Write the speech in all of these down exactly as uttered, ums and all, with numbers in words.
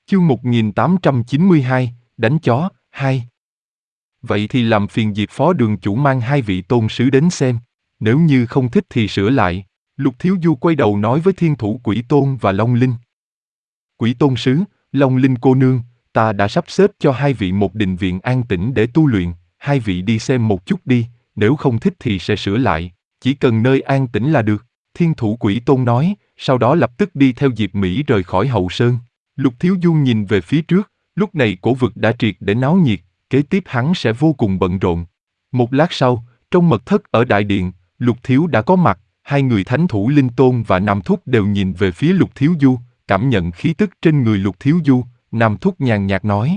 Chương một nghìn tám trăm chín mươi hai, đánh chó, hai. Vậy thì làm phiền Diệp phó đường chủ mang hai vị tôn sứ đến xem. Nếu như không thích thì sửa lại. Lục Thiếu Du quay đầu nói với Thiên Thủ Quỷ Tôn và Long Linh. Quỷ Tôn sứ, Long Linh cô nương, ta đã sắp xếp cho hai vị một đình viện an tĩnh để tu luyện. Hai vị đi xem một chút đi, nếu không thích thì sẽ sửa lại. Chỉ cần nơi an tĩnh là được. Thiên Thủ Quỷ Tôn nói, sau đó lập tức đi theo Diệp Mỹ rời khỏi hậu sơn. Lục Thiếu Du nhìn về phía trước, lúc này cổ vực đã triệt để náo nhiệt, kế tiếp hắn sẽ vô cùng bận rộn. Một lát sau, trong mật thất ở đại điện, Lục Thiếu đã có mặt, hai người Thánh Thủ Linh Tôn và Nam Thúc đều nhìn về phía Lục Thiếu Du, cảm nhận khí tức trên người Lục Thiếu Du, Nam Thúc nhàn nhạt nói.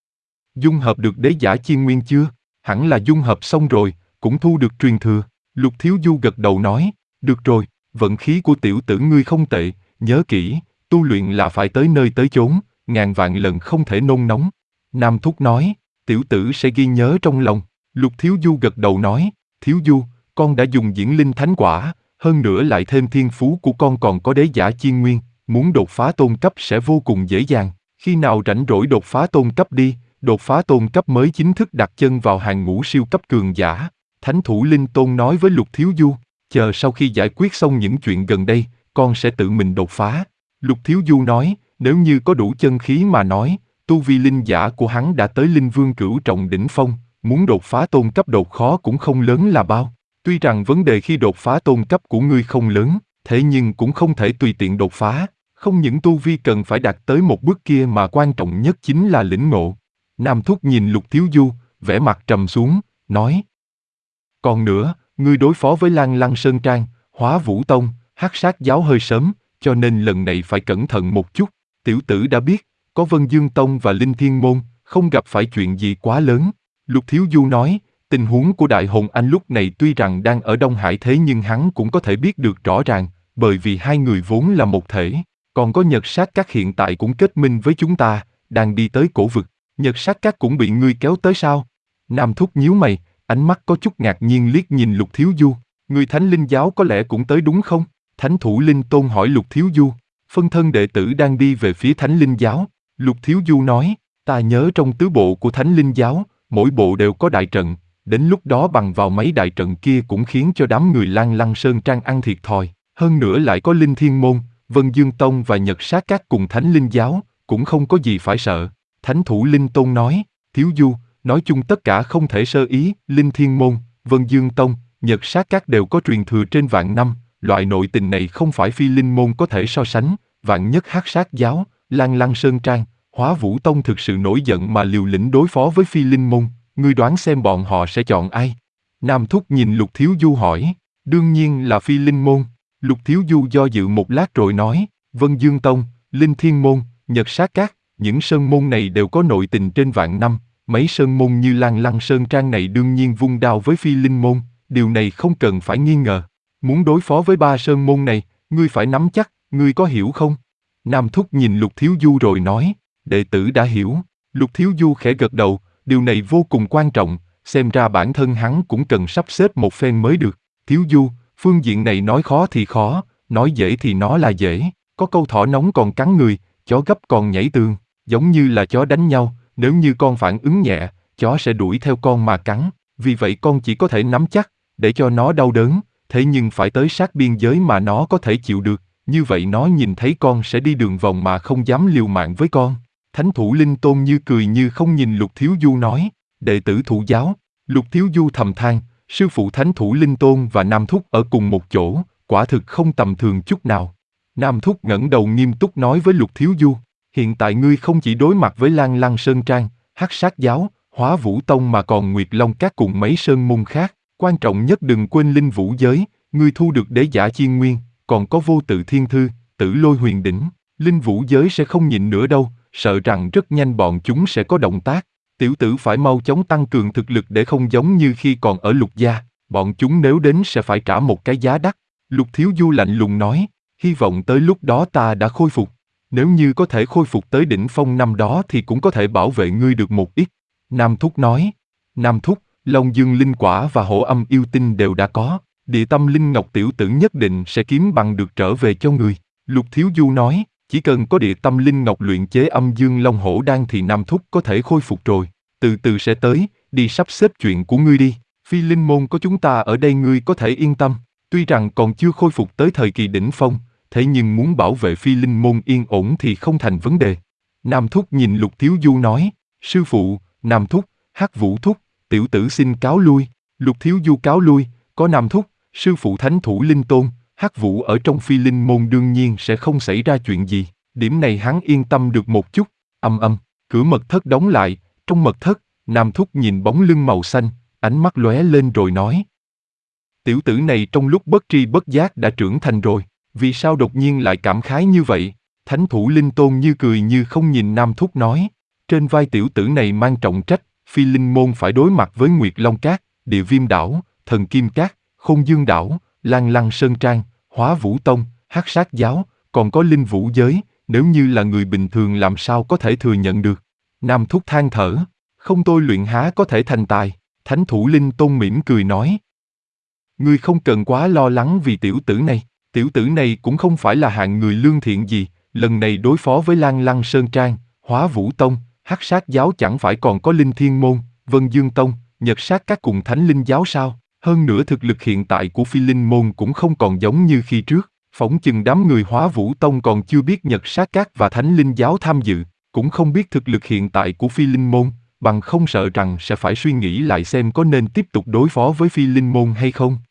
Dung hợp được đế giả chiên nguyên chưa? Hẳn là dung hợp xong rồi, cũng thu được truyền thừa. Lục Thiếu Du gật đầu nói, được rồi, vận khí của tiểu tử ngươi không tệ, nhớ kỹ, tu luyện là phải tới nơi tới chốn, ngàn vạn lần không thể nôn nóng. Nam Thúc nói, tiểu tử sẽ ghi nhớ trong lòng. Lục Thiếu Du gật đầu nói, Thiếu Du, con đã dùng diễn linh thánh quả, hơn nữa lại thêm thiên phú của con còn có đế giả chiên nguyên, muốn đột phá tôn cấp sẽ vô cùng dễ dàng. Khi nào rảnh rỗi đột phá tôn cấp đi, đột phá tôn cấp mới chính thức đặt chân vào hàng ngũ siêu cấp cường giả. Thánh Thủ Linh Tôn nói với Lục Thiếu Du, chờ sau khi giải quyết xong những chuyện gần đây, con sẽ tự mình đột phá. Lục Thiếu Du nói, nếu như có đủ chân khí mà nói, tu vi linh giả của hắn đã tới linh vương cửu trọng đỉnh phong, muốn đột phá tôn cấp đột khó cũng không lớn là bao. Tuy rằng vấn đề khi đột phá tôn cấp của ngươi không lớn, thế nhưng cũng không thể tùy tiện đột phá. Không những tu vi cần phải đạt tới một bước kia mà quan trọng nhất chính là lĩnh ngộ. Nam Thúc nhìn Lục Thiếu Du, vẻ mặt trầm xuống, nói. Còn nữa, ngươi đối phó với Lan Lăng Sơn Trang, Hóa Vũ Tông, Hắc Sát Giáo hơi sớm, cho nên lần này phải cẩn thận một chút. Tiểu tử đã biết, có Vân Dương Tông và Linh Thiên Môn, không gặp phải chuyện gì quá lớn. Lục Thiếu Du nói, tình huống của Đại Hồn Anh lúc này tuy rằng đang ở Đông Hải thế nhưng hắn cũng có thể biết được rõ ràng, bởi vì hai người vốn là một thể. Còn có Nhật Sát Các hiện tại cũng kết minh với chúng ta, đang đi tới cổ vực. Nhật Sát Các cũng bị ngươi kéo tới sao? Nam Thúc nhíu mày, ánh mắt có chút ngạc nhiên liếc nhìn Lục Thiếu Du. Người Thánh Linh Giáo có lẽ cũng tới đúng không? Thánh Thủ Linh Tôn hỏi Lục Thiếu Du. Phân thân đệ tử đang đi về phía Thánh Linh Giáo. Lục Thiếu Du nói, ta nhớ trong tứ bộ của Thánh Linh Giáo, mỗi bộ đều có đại trận. Đến lúc đó bằng vào mấy đại trận kia cũng khiến cho đám người Lan Lăng Sơn Trang ăn thiệt thòi. Hơn nữa lại có Linh Thiên Môn, Vân Dương Tông và Nhật Sát Các cùng Thánh Linh Giáo, cũng không có gì phải sợ. Thánh Thủ Linh Tôn nói, Thiếu Du, nói chung tất cả không thể sơ ý, Linh Thiên Môn, Vân Dương Tông, Nhật Sát Các đều có truyền thừa trên vạn năm, loại nội tình này không phải Phi Linh Môn có thể so sánh, vạn nhất Hắc Sát Giáo, Lan Lăng Sơn Trang, Hóa Vũ Tông thực sự nổi giận mà liều lĩnh đối phó với Phi Linh Môn, ngươi đoán xem bọn họ sẽ chọn ai? Nam Thúc nhìn Lục Thiếu Du hỏi, đương nhiên là Phi Linh Môn. Lục Thiếu Du do dự một lát rồi nói, Vân Dương Tông, Linh Thiên Môn, Nhật Sát Các, những sơn môn này đều có nội tình trên vạn năm, mấy sơn môn như Lan Lăng Sơn Trang này đương nhiên vung đao với Phi Linh Môn, điều này không cần phải nghi ngờ. Muốn đối phó với ba sơn môn này, ngươi phải nắm chắc, ngươi có hiểu không? Nam Thúc nhìn Lục Thiếu Du rồi nói, đệ tử đã hiểu. Lục Thiếu Du khẽ gật đầu, điều này vô cùng quan trọng, xem ra bản thân hắn cũng cần sắp xếp một phen mới được. Thiếu Du, phương diện này nói khó thì khó, nói dễ thì nó là dễ, có câu thỏ nóng còn cắn người, chó gấp còn nhảy tường, giống như là chó đánh nhau, nếu như con phản ứng nhẹ, chó sẽ đuổi theo con mà cắn, vì vậy con chỉ có thể nắm chắc, để cho nó đau đớn, thế nhưng phải tới sát biên giới mà nó có thể chịu được, như vậy nó nhìn thấy con sẽ đi đường vòng mà không dám liều mạng với con. Thánh Thủ Linh Tôn như cười như không nhìn Lục Thiếu Du nói, đệ tử thụ giáo. Lục Thiếu Du thầm than, sư phụ Thánh Thủ Linh Tôn và Nam Thúc ở cùng một chỗ, quả thực không tầm thường chút nào. Nam Thúc ngẩng đầu nghiêm túc nói với Lục Thiếu Du, hiện tại ngươi không chỉ đối mặt với Lan Lăng Sơn Trang, Hắc Sát Giáo, Hóa Vũ Tông mà còn Nguyệt Long Các cùng mấy sơn môn khác, quan trọng nhất đừng quên Linh Vũ Giới, ngươi thu được đế giả chiên nguyên, còn có Vô Tự Thiên Thư, Tử Lôi Huyền Đỉnh, Linh Vũ Giới sẽ không nhịn nữa đâu, sợ rằng rất nhanh bọn chúng sẽ có động tác. Tiểu tử phải mau chóng tăng cường thực lực để không giống như khi còn ở Lục gia, bọn chúng nếu đến sẽ phải trả một cái giá đắt. Lục Thiếu Du lạnh lùng nói, hy vọng tới lúc đó ta đã khôi phục. Nếu như có thể khôi phục tới đỉnh phong năm đó thì cũng có thể bảo vệ ngươi được một ít. Nam Thúc nói, Nam Thúc, Long Dương Linh Quả và Hổ Âm Yêu Tinh đều đã có, Địa Tâm Linh Ngọc tiểu tử nhất định sẽ kiếm bằng được trở về cho người. Lục Thiếu Du nói, Chỉ cần có địa tâm linh ngọc luyện chế âm dương long hổ đan thì Nam Thúc có thể khôi phục rồi. Từ từ sẽ tới, đi sắp xếp chuyện của ngươi đi. Phi linh môn có chúng ta ở đây ngươi có thể yên tâm. Tuy rằng còn chưa khôi phục tới thời kỳ đỉnh phong, thế nhưng muốn bảo vệ phi linh môn yên ổn thì không thành vấn đề. Nam Thúc nhìn Lục Thiếu Du nói, sư phụ, Nam Thúc, Hắc Vũ Thúc, tiểu tử xin cáo lui. Lục Thiếu Du cáo lui, có Nam Thúc, sư phụ thánh thủ linh tôn, Hắc Vũ ở trong phi linh môn đương nhiên sẽ không xảy ra chuyện gì. Điểm này hắn yên tâm được một chút. Âm âm, cửa mật thất đóng lại, trong mật thất, Nam Thúc nhìn bóng lưng màu xanh, ánh mắt lóe lên rồi nói. Tiểu tử này trong lúc bất tri bất giác đã trưởng thành rồi, vì sao đột nhiên lại cảm khái như vậy? Thánh thủ linh tôn như cười như không nhìn Nam Thúc nói. Trên vai tiểu tử này mang trọng trách, phi linh môn phải đối mặt với Nguyệt Long Cát, Địa Viêm Đảo, Thần Kim Cát, Khôn Dương Đảo, Lan Lăng Sơn Trang, Hóa Vũ Tông, Hắc Sát Giáo, còn có Linh Vũ Giới, nếu như là người bình thường làm sao có thể thừa nhận được. Nam Thúc than thở, không tôi luyện há có thể thành tài. Thánh thủ linh tôn mỉm cười nói. Ngươi không cần quá lo lắng vì tiểu tử này, tiểu tử này cũng không phải là hạng người lương thiện gì, lần này đối phó với Lan Lăng Sơn Trang, Hóa Vũ Tông, Hắc Sát Giáo chẳng phải còn có Linh Thiên Môn, Vân Dương Tông, Nhật Sát Các cùng Thánh Linh Giáo sao? Hơn nữa thực lực hiện tại của phi linh môn cũng không còn giống như khi trước, phỏng chừng đám người Hóa Vũ Tông còn chưa biết Nhật Sát Các và Thánh Linh Giáo tham dự, cũng không biết thực lực hiện tại của phi linh môn, bằng không sợ rằng sẽ phải suy nghĩ lại xem có nên tiếp tục đối phó với phi linh môn hay không.